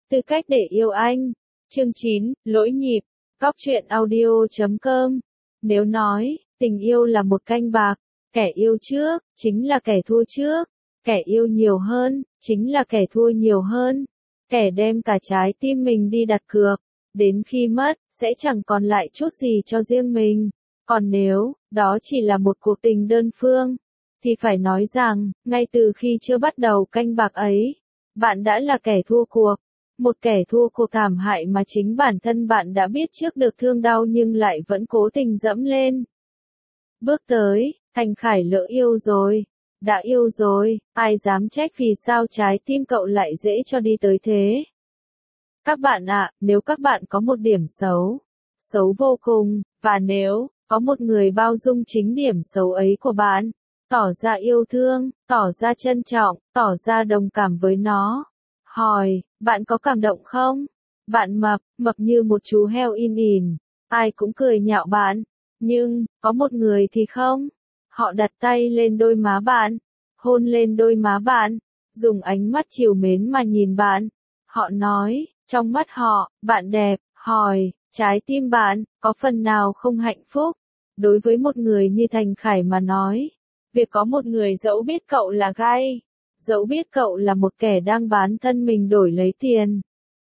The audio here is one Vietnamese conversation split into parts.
Tư cách để yêu anh. Chương 9, lỗi nhịp. Góc truyện audio.com. Nếu nói, tình yêu là một canh bạc, kẻ yêu trước, chính là kẻ thua trước. Kẻ yêu nhiều hơn, chính là kẻ thua nhiều hơn. Kẻ đem cả trái tim mình đi đặt cược, đến khi mất, sẽ chẳng còn lại chút gì cho riêng mình. Còn nếu, đó chỉ là một cuộc tình đơn phương, thì phải nói rằng, ngay từ khi chưa bắt đầu canh bạc ấy, bạn đã là kẻ thua cuộc. Một kẻ thua cuộc thảm hại mà chính bản thân bạn đã biết trước được thương đau nhưng lại vẫn cố tình dẫm lên. Bước tới, Thành Khải lỡ yêu rồi. Đã yêu rồi, ai dám trách vì sao trái tim cậu lại dễ cho đi tới thế. Các bạn ạ, nếu các bạn có một điểm xấu, xấu vô cùng, và nếu có một người bao dung chính điểm xấu ấy của bạn, tỏ ra yêu thương, tỏ ra trân trọng, tỏ ra đồng cảm với nó, hỏi, bạn có cảm động không? Bạn mập như một chú heo in ỉn, ai cũng cười nhạo bạn, nhưng, có một người thì không. Họ đặt tay lên đôi má bạn, hôn lên đôi má bạn, dùng ánh mắt trìu mến mà nhìn bạn. Họ nói, trong mắt họ, bạn đẹp, hỏi, trái tim bạn, có phần nào không hạnh phúc? Đối với một người như Thành Khải mà nói, việc có một người dẫu biết cậu là gay, dẫu biết cậu là một kẻ đang bán thân mình đổi lấy tiền.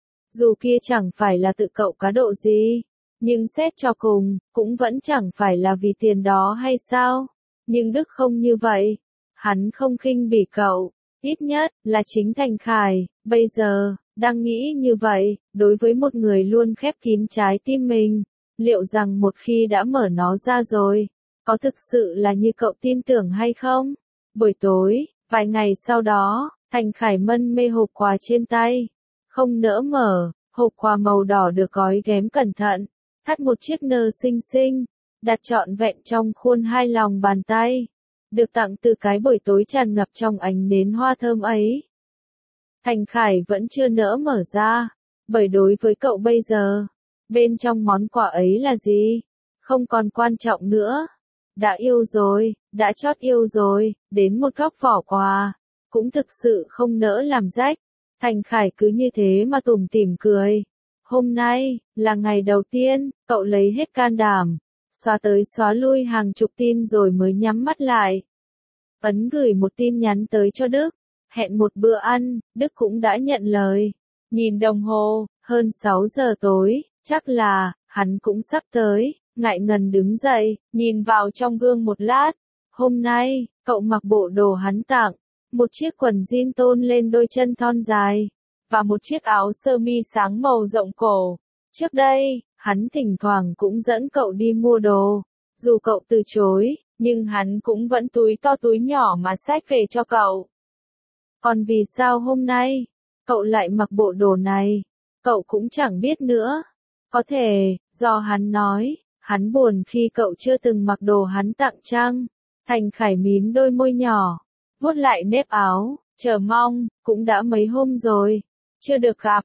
Dù kia chẳng phải là tự cậu cá độ gì, nhưng xét cho cùng, cũng vẫn chẳng phải là vì tiền đó hay sao? Nhưng Đức không như vậy. Hắn không khinh bỉ cậu, ít nhất là chính Thành Khải, bây giờ, đang nghĩ như vậy, đối với một người luôn khép kín trái tim mình, liệu rằng một khi đã mở nó ra rồi, có thực sự là như cậu tin tưởng hay không? Buổi tối, vài ngày sau đó, Thành Khải mân mê hộp quà trên tay, không nỡ mở, hộp quà màu đỏ được gói ghém cẩn thận, thắt một chiếc nơ xinh xinh, đặt trọn vẹn trong khuôn hai lòng bàn tay, được tặng từ cái buổi tối tràn ngập trong ánh nến hoa thơm ấy. Thành Khải vẫn chưa nỡ mở ra, bởi đối với cậu bây giờ, bên trong món quà ấy là gì, không còn quan trọng nữa. Đã yêu rồi, đã chót yêu rồi, đến một góc vỏ quà, cũng thực sự không nỡ làm rách. Thành Khải cứ như thế mà tủm tỉm cười. Hôm nay, là ngày đầu tiên, cậu lấy hết can đảm, xóa tới xóa lui hàng chục tin rồi mới nhắm mắt lại. Ấn gửi một tin nhắn tới cho Đức, hẹn một bữa ăn, Đức cũng đã nhận lời. Nhìn đồng hồ, hơn 6 giờ tối, chắc là, hắn cũng sắp tới, ngại ngần đứng dậy, nhìn vào trong gương một lát. Hôm nay, cậu mặc bộ đồ hắn tặng, một chiếc quần jean tôn lên đôi chân thon dài, và một chiếc áo sơ mi sáng màu rộng cổ. Trước đây, hắn thỉnh thoảng cũng dẫn cậu đi mua đồ. Dù cậu từ chối, nhưng hắn cũng vẫn túi to túi nhỏ mà xách về cho cậu. Còn vì sao hôm nay, cậu lại mặc bộ đồ này, cậu cũng chẳng biết nữa. Có thể, do hắn nói, hắn buồn khi cậu chưa từng mặc đồ hắn tặng chăng? Thành Khải mím đôi môi nhỏ, vuốt lại nếp áo, chờ mong, cũng đã mấy hôm rồi, chưa được gặp,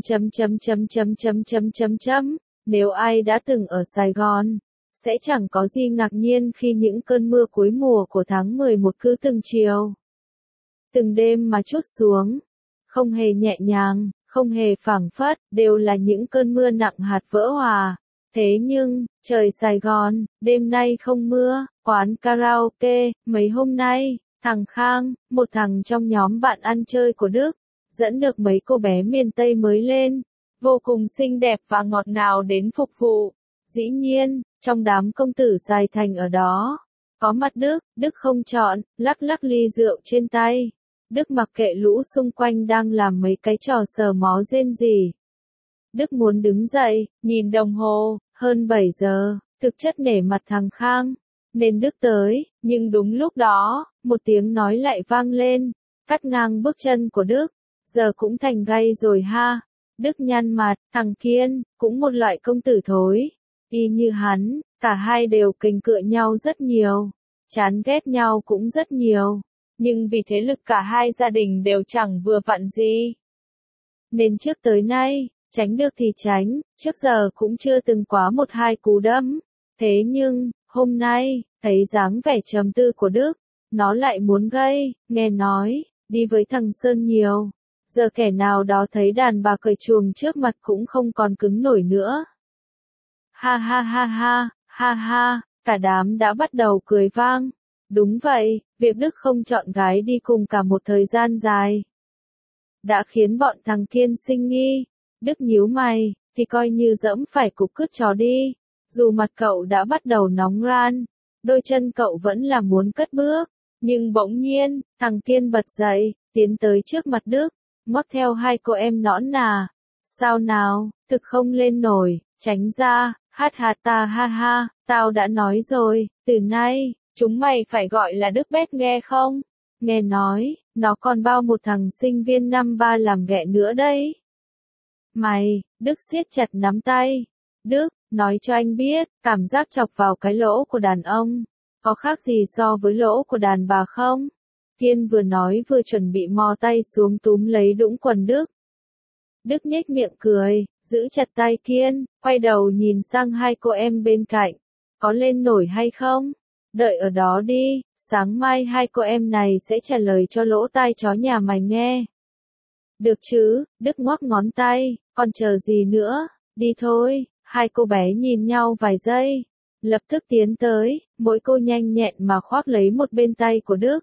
Nếu ai đã từng ở Sài Gòn, sẽ chẳng có gì ngạc nhiên khi những cơn mưa cuối mùa của tháng 11 cứ từng chiều, từng đêm mà trút xuống, không hề nhẹ nhàng, không hề phảng phất, đều là những cơn mưa nặng hạt vỡ hòa. Thế nhưng, trời Sài Gòn, đêm nay không mưa, quán karaoke, mấy hôm nay, thằng Khang, một thằng trong nhóm bạn ăn chơi của Đức, dẫn được mấy cô bé miền Tây mới lên, vô cùng xinh đẹp và ngọt ngào đến phục vụ. Dĩ nhiên, trong đám công tử Sài Thành ở đó, có mặt Đức không chọn, lắc lắc ly rượu trên tay. Đức mặc kệ lũ xung quanh đang làm mấy cái trò sờ mó rên rỉ. Đức muốn đứng dậy, nhìn đồng hồ, hơn 7 giờ, thực chất nể mặt thằng Khang, nên Đức tới, nhưng đúng lúc đó, một tiếng nói lại vang lên, cắt ngang bước chân của Đức. Giờ cũng thành gay rồi ha. Đức nhăn mặt, thằng Kiên, cũng một loại công tử thối. Y như hắn, cả hai đều kình cựa nhau rất nhiều, chán ghét nhau cũng rất nhiều. Nhưng vì thế lực cả hai gia đình đều chẳng vừa vặn gì. Nên trước tới nay, tránh được thì tránh, trước giờ cũng chưa từng quá một hai cú đấm. Thế nhưng, hôm nay, thấy dáng vẻ trầm tư của Đức, nó lại muốn gây, nghe nói, đi với thằng Sơn nhiều. Giờ kẻ nào đó thấy đàn bà cởi chuồng trước mặt cũng không còn cứng nổi nữa. Ha ha ha ha, ha ha, cả đám đã bắt đầu cười vang. Đúng vậy, việc Đức không chọn gái đi cùng cả một thời gian dài đã khiến bọn thằng Kiên sinh nghi. Đức nhíu mày, thì coi như dẫm phải cục cứt chó đi. Dù mặt cậu đã bắt đầu nóng ran, đôi chân cậu vẫn là muốn cất bước. Nhưng bỗng nhiên, thằng Kiên bật dậy, tiến tới trước mặt Đức, ngoắc theo hai cô em nõn nà. Sao nào, thực không lên nổi, tránh ra, hát hà ta ha ha, tao đã nói rồi, từ nay, chúng mày phải gọi là Đức Bét nghe không? Nghe nói, nó còn bao một thằng sinh viên năm ba làm ghẹ nữa đấy. Mày, Đức siết chặt nắm tay. Đức, nói cho anh biết, cảm giác chọc vào cái lỗ của đàn ông, có khác gì so với lỗ của đàn bà không? Kiên vừa nói vừa chuẩn bị mò tay xuống túm lấy đũng quần Đức. Đức nhếch miệng cười, giữ chặt tay Kiên, quay đầu nhìn sang hai cô em bên cạnh. Có lên nổi hay không? Đợi ở đó đi, sáng mai hai cô em này sẽ trả lời cho lỗ tai chó nhà mày nghe. Được chứ, Đức ngoắc ngón tay, còn chờ gì nữa, đi thôi. Hai cô bé nhìn nhau vài giây, lập tức tiến tới, mỗi cô nhanh nhẹn mà khoác lấy một bên tay của Đức.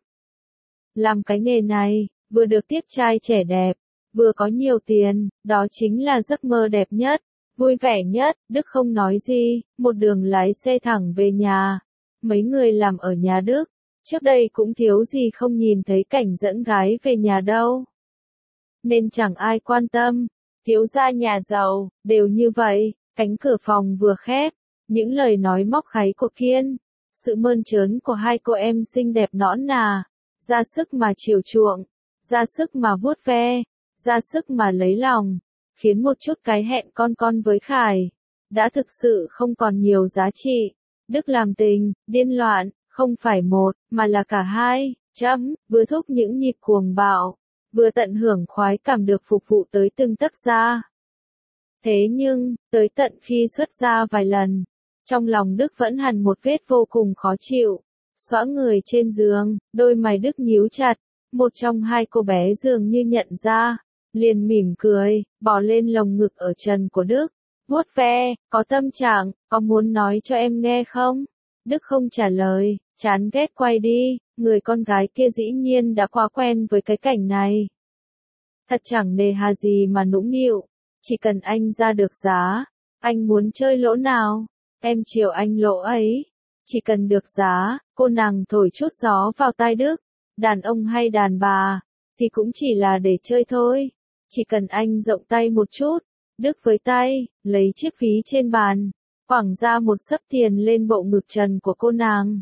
Làm cái nghề này, vừa được tiếp trai trẻ đẹp, vừa có nhiều tiền, đó chính là giấc mơ đẹp nhất, vui vẻ nhất. Đức không nói gì, một đường lái xe thẳng về nhà. Mấy người làm ở nhà Đức, trước đây cũng thiếu gì không nhìn thấy cảnh dẫn gái về nhà đâu. Nên chẳng ai quan tâm, thiếu gia nhà giàu, đều như vậy. Cánh cửa phòng vừa khép, những lời nói móc kháy của Kiên, sự mơn trớn của hai cô em xinh đẹp nõn nà, ra sức mà chiều chuộng, ra sức mà vuốt ve, ra sức mà lấy lòng, khiến một chút cái hẹn con với Khải đã thực sự không còn nhiều giá trị. Đức làm tình, điên loạn, không phải một, mà là cả hai, vừa thúc những nhịp cuồng bạo, vừa tận hưởng khoái cảm được phục vụ tới từng tấc da. Thế nhưng, tới tận khi xuất ra vài lần, trong lòng Đức vẫn hằn một vết vô cùng khó chịu. Xõa người trên giường, đôi mày Đức nhíu chặt, một trong hai cô bé dường như nhận ra, liền mỉm cười, bò lên lồng ngực ở trần của Đức, vuốt ve, có tâm trạng, có muốn nói cho em nghe không? Đức không trả lời, chán ghét quay đi, người con gái kia dĩ nhiên đã quá quen với cái cảnh này. Thật chẳng nề hà gì mà nũng nịu. Chỉ cần anh ra được giá, anh muốn chơi lỗ nào, em chiều anh lỗ ấy. Chỉ cần được giá, cô nàng thổi chút gió vào tai Đức. Đàn ông hay đàn bà, thì cũng chỉ là để chơi thôi. Chỉ cần anh rộng tay một chút, Đức với tay, lấy chiếc ví trên bàn, quẳng ra một xấp tiền lên bộ ngực trần của cô nàng.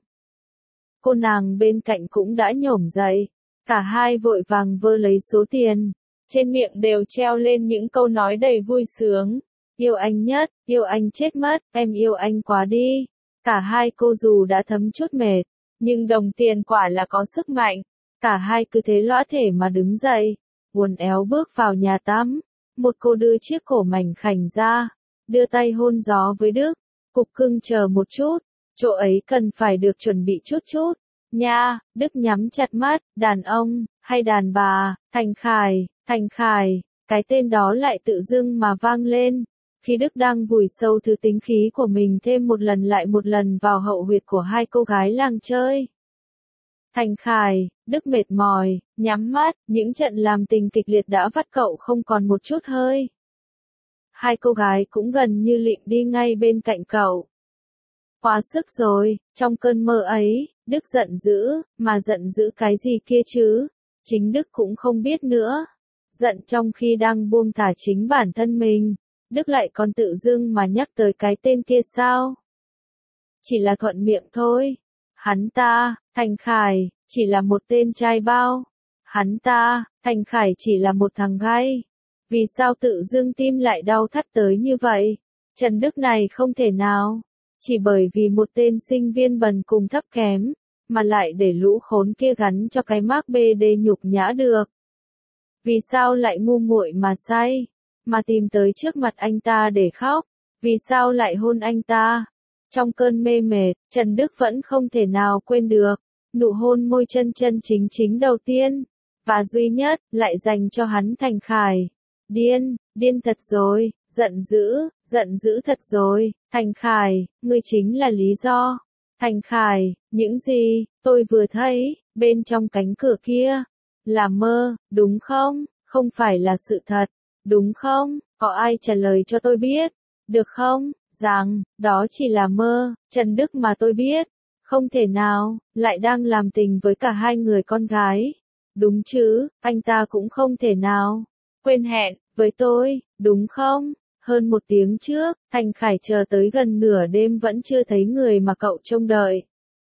Cô nàng bên cạnh cũng đã nhổm dậy, cả hai vội vàng vơ lấy số tiền. Trên miệng đều treo lên những câu nói đầy vui sướng. Yêu anh nhất, yêu anh chết mất, em yêu anh quá đi. Cả hai cô dù đã thấm chút mệt, nhưng đồng tiền quả là có sức mạnh. Cả hai cứ thế lõa thể mà đứng dậy, uốn éo bước vào nhà tắm. Một cô đưa chiếc cổ mảnh khảnh ra, đưa tay hôn gió với Đức. Cục cưng chờ một chút, chỗ ấy cần phải được chuẩn bị chút chút. Nha, Đức nhắm chặt mắt, đàn ông, hay đàn bà, Thành Khải, cái tên đó lại tự dưng mà vang lên, khi Đức đang vùi sâu thứ tính khí của mình thêm một lần lại một lần vào hậu huyệt của hai cô gái làng chơi. Thành Khải, Đức mệt mỏi, nhắm mắt, những trận làm tình kịch liệt đã vắt cậu không còn một chút hơi. Hai cô gái cũng gần như lịm đi ngay bên cạnh cậu. Quá sức rồi, trong cơn mơ ấy, Đức giận dữ, mà giận dữ cái gì kia chứ? Chính Đức cũng không biết nữa. Giận trong khi đang buông thả chính bản thân mình, Đức lại còn tự dưng mà nhắc tới cái tên kia sao? Chỉ là thuận miệng thôi. Hắn ta, Thành Khải, chỉ là một tên trai bao. Hắn ta, Thành Khải chỉ là một thằng gay. Vì sao tự dưng tim lại đau thắt tới như vậy? Trần Đức này không thể nào. Chỉ bởi vì một tên sinh viên bần cùng thấp kém, mà lại để lũ khốn kia gắn cho cái mác BD nhục nhã được. Vì sao lại ngu muội mà say, mà tìm tới trước mặt anh ta để khóc? Vì sao lại hôn anh ta? Trong cơn mê mệt, Trần Đức vẫn không thể nào quên được nụ hôn môi chân chân chính chính đầu tiên. và duy nhất, lại dành cho hắn Thành Khải. Điên, điên thật rồi, giận dữ thật rồi, Thành Khải, ngươi chính là lý do. Thành Khải, những gì, tôi vừa thấy, bên trong cánh cửa kia, là mơ, đúng không? Không phải là sự thật, đúng không? Có ai trả lời cho tôi biết, được không? Rằng, đó chỉ là mơ, Trần Đức mà tôi biết. Không thể nào, lại đang làm tình với cả hai người con gái. Đúng chứ, anh ta cũng không thể nào. Quên hẹn, với tôi, đúng không? Hơn 1 tiếng trước, Thành Khải chờ tới gần nửa đêm vẫn chưa thấy người mà cậu trông đợi.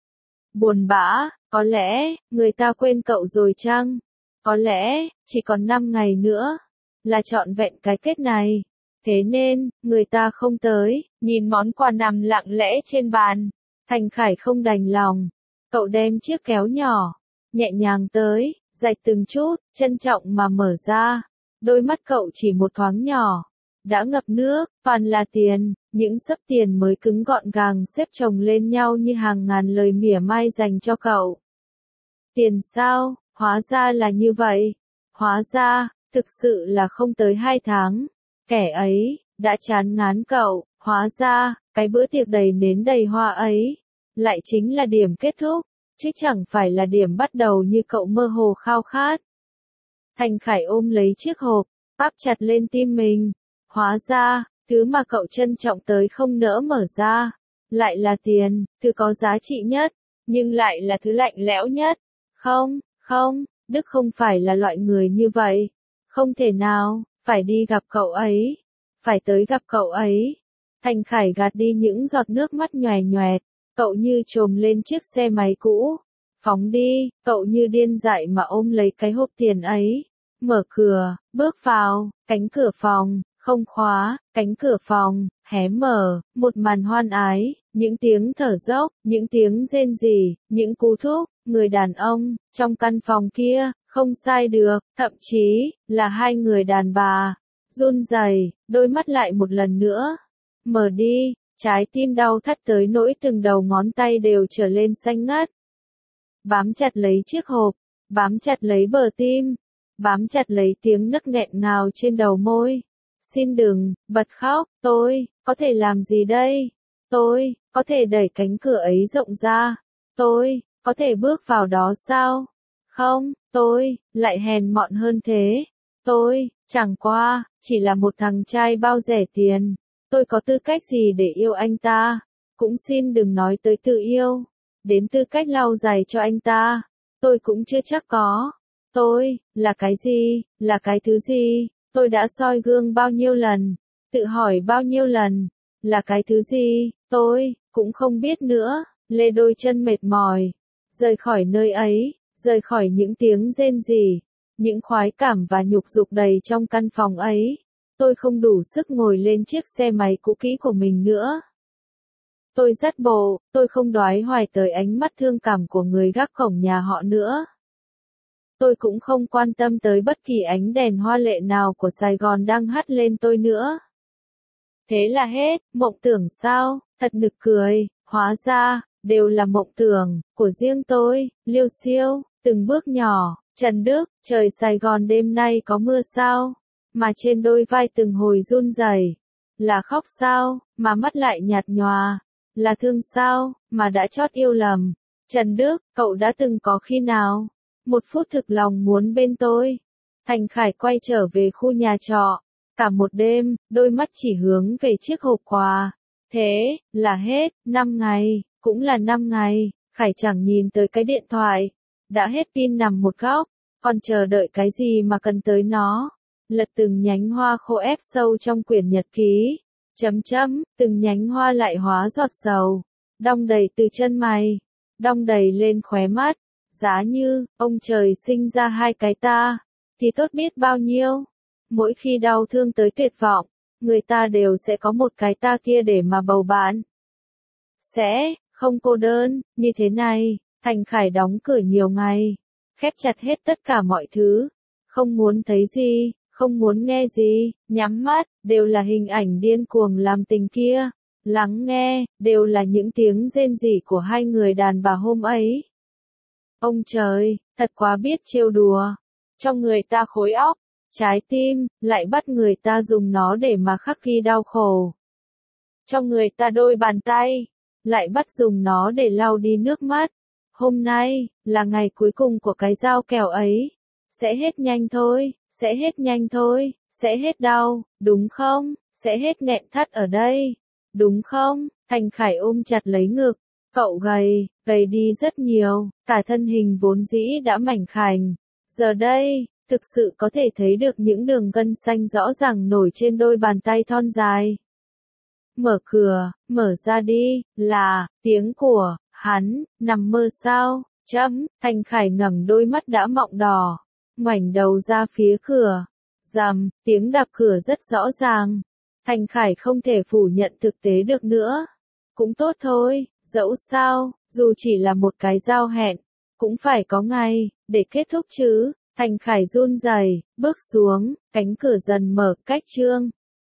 Buồn bã, có lẽ, người ta quên cậu rồi chăng? Có lẽ, chỉ còn 5 ngày nữa, là trọn vẹn cái kết này. Thế nên, người ta không tới, nhìn món quà nằm lặng lẽ trên bàn. Thành Khải không đành lòng. Cậu đem chiếc kéo nhỏ, nhẹ nhàng tới, rạch từng chút, trân trọng mà mở ra. Đôi mắt cậu chỉ một thoáng nhỏ, đã ngập nước, toàn là tiền, những xấp tiền mới cứng gọn gàng xếp chồng lên nhau như hàng ngàn lời mỉa mai dành cho cậu. Tiền sao, hóa ra là như vậy. Hóa ra, thực sự là không tới 2 tháng. Kẻ ấy, đã chán ngán cậu, hóa ra, cái bữa tiệc đầy nến đầy hoa ấy, lại chính là điểm kết thúc, chứ chẳng phải là điểm bắt đầu như cậu mơ hồ khao khát. Thành Khải ôm lấy chiếc hộp, áp chặt lên tim mình. Hóa ra, thứ mà cậu trân trọng tới không nỡ mở ra, lại là tiền, thứ có giá trị nhất, nhưng lại là thứ lạnh lẽo nhất. Không, không, Đức không phải là loại người như vậy. Không thể nào, phải đi gặp cậu ấy. Phải tới gặp cậu ấy. Thành Khải gạt đi những giọt nước mắt nhòe nhoẹt. Cậu như trồm lên chiếc xe máy cũ. Phóng đi, cậu như điên dại mà ôm lấy cái hộp tiền ấy. Mở cửa, bước vào, cánh cửa phòng, không khóa, cánh cửa phòng, hé mở, một màn hoan ái, những tiếng thở dốc, những tiếng rên rỉ, những cú thúc, người đàn ông, trong căn phòng kia, không sai được, thậm chí, là hai người đàn bà. Run rẩy, đôi mắt lại một lần nữa. Mở đi, trái tim đau thắt tới nỗi từng đầu ngón tay đều trở lên xanh ngắt. Bám chặt lấy chiếc hộp, bám chặt lấy bờ tim, bám chặt lấy tiếng nấc nghẹn ngào trên đầu môi. Xin đừng, bật khóc, tôi, có thể làm gì đây? Tôi, có thể đẩy cánh cửa ấy rộng ra. Tôi, có thể bước vào đó sao? Không, tôi, lại hèn mọn hơn thế. Tôi, chẳng qua, chỉ là một thằng trai bao rẻ tiền. Tôi có tư cách gì để yêu anh ta? Cũng xin đừng nói tới tự yêu. Đến tư cách lau giày cho anh ta. Tôi cũng chưa chắc có. Tôi, là cái gì, là cái thứ gì? Tôi đã soi gương bao nhiêu lần, tự hỏi bao nhiêu lần, là cái thứ gì, tôi, cũng không biết nữa, lê đôi chân mệt mỏi, rời khỏi nơi ấy, rời khỏi những tiếng rên rỉ, những khoái cảm và nhục dục đầy trong căn phòng ấy. Tôi không đủ sức ngồi lên chiếc xe máy cũ kỹ của mình nữa. Tôi dắt bộ, tôi không đoái hoài tới ánh mắt thương cảm của người gác cổng nhà họ nữa. Tôi cũng không quan tâm tới bất kỳ ánh đèn hoa lệ nào của Sài Gòn đang hắt lên tôi nữa. Thế là hết, mộng tưởng sao, thật nực cười, hóa ra, đều là mộng tưởng, của riêng tôi, liêu xiêu, từng bước nhỏ, Trần Đức, trời Sài Gòn đêm nay có mưa sao, mà trên đôi vai từng hồi run rẩy, là khóc sao, mà mắt lại nhạt nhòa, là thương sao, mà đã chót yêu lầm. Trần Đức, cậu đã từng có khi nào? Một phút thực lòng muốn bên tôi. Thành Khải quay trở về khu nhà trọ. Cả một đêm, đôi mắt chỉ hướng về chiếc hộp quà. Thế, là hết, 5 ngày, cũng là 5 ngày. Khải chẳng nhìn tới cái điện thoại. Đã hết pin nằm một góc. Còn chờ đợi cái gì mà cần tới nó. Lật từng nhánh hoa khô ép sâu trong quyển nhật ký. Chấm chấm, từng nhánh hoa lại hóa giọt sầu. Đong đầy từ chân mày. Đong đầy lên khóe mắt. Giá như, ông trời sinh ra hai cái ta, thì tốt biết bao nhiêu. Mỗi khi đau thương tới tuyệt vọng, người ta đều sẽ có một cái ta kia để mà bầu bạn. Sẽ, không cô đơn, như thế này. Thành Khải đóng cửa nhiều ngày, khép chặt hết tất cả mọi thứ. Không muốn thấy gì, không muốn nghe gì, nhắm mắt, đều là hình ảnh điên cuồng làm tình kia. Lắng nghe, đều là những tiếng rên rỉ của hai người đàn bà hôm ấy. Ông trời, thật quá biết trêu đùa. cho người ta khối óc, trái tim, lại bắt người ta dùng nó để mà khắc ghi đau khổ. Cho người ta đôi bàn tay, lại bắt dùng nó để lau đi nước mắt. Hôm nay, là ngày cuối cùng của cái dao kèo ấy. Sẽ hết nhanh thôi, sẽ hết nhanh thôi, sẽ hết đau, đúng không? Sẽ hết nghẹn thắt ở đây, đúng không? Thành Khải ôm chặt lấy ngực. Cậu gầy đi rất nhiều, cả thân hình vốn dĩ đã mảnh khảnh. Giờ đây, thực sự có thể thấy được những đường gân xanh rõ ràng nổi trên đôi bàn tay thon dài. Mở cửa, mở ra đi, là, tiếng của, hắn, nằm mơ sao, Thành Khải ngẩng đôi mắt đã mọng đỏ, ngoảnh đầu ra phía cửa. Rầm, tiếng đạp cửa rất rõ ràng. Thành Khải không thể phủ nhận thực tế được nữa. Cũng tốt thôi, dẫu sao, dù chỉ là một cái giao hẹn, cũng phải có ngày, để kết thúc chứ. Thành Khải run rẩy, bước xuống, cánh cửa dần mở, cách chương.